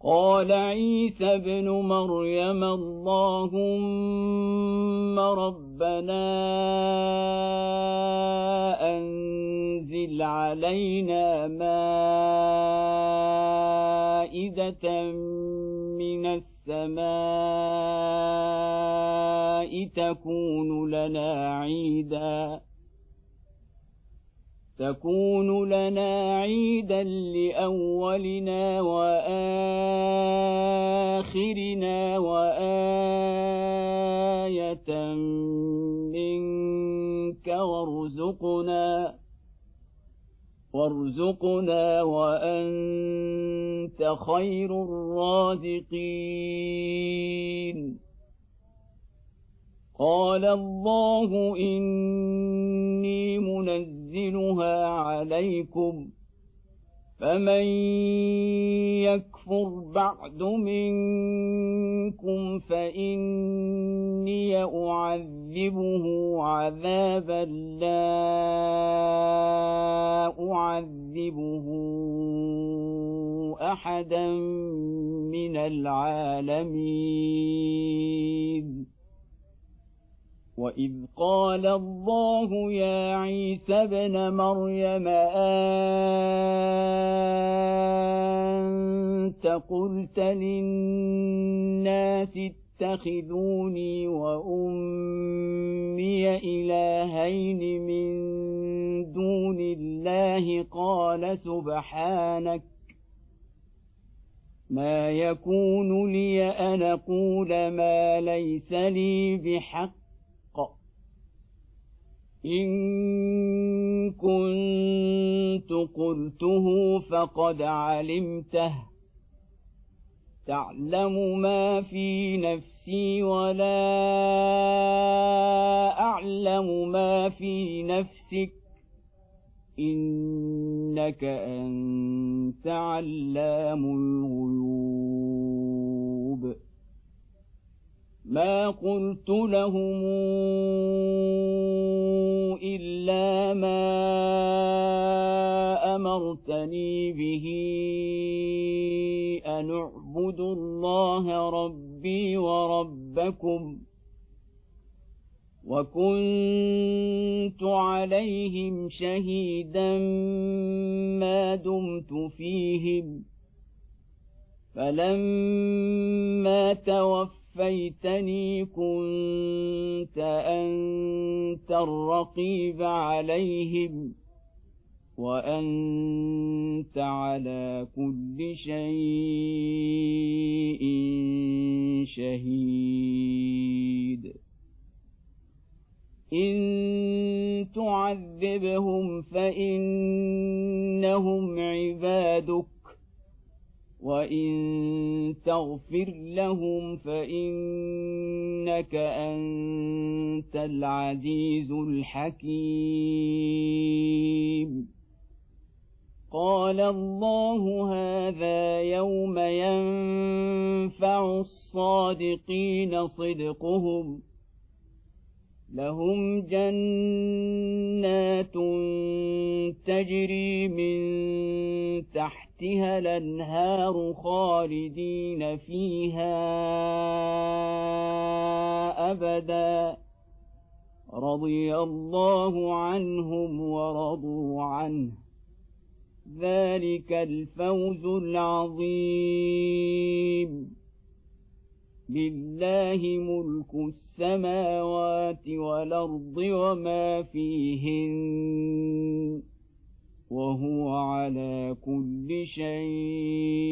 قال عيسى ابن مريم اللهم ربنا أنزل علينا مائدة من السماء تكون لنا عيدا لأولنا وآخرنا وآية منك وارزقنا وأنت خير الرازقين. قال الله إني منزلها عليكم فمن يكفر بعد منكم فإني أعذبه عذابا لا أعذبه أحدا من العالمين. وإذ قال الله يا عيسى ابن مريم أنت قلت للناس اتخذوني وأمي إلهين من دون الله قال سبحانك ما يكون لي أن أقول ما ليس لي بحق إن كنت قلته فقد علمته تعلم ما في نفسي ولا أعلم ما في نفسك إنك أنت علام الغيوب. ما قلت لهم إلا ما أمرتني به أن اعبدوا الله ربي وربكم وكنت عليهم شهيدا ما دمت فيهم فلما توفيتني كنت أنت الرقيب عليهم وأنت على كل شيء شهيد. إن تعذبهم فإنهم عبادك وإن تغفر لهم فإنك أنت العزيز الحكيم. قال الله هذا يوم ينفع الصادقين صدقهم لهم جنات تجري من تحتها الأنهار خالدين فيها أبدا رضي الله عنهم ورضوا عنه ذلك الفوز العظيم. لله ملك السماوات والأرض وما فيهن وهو على كل شيء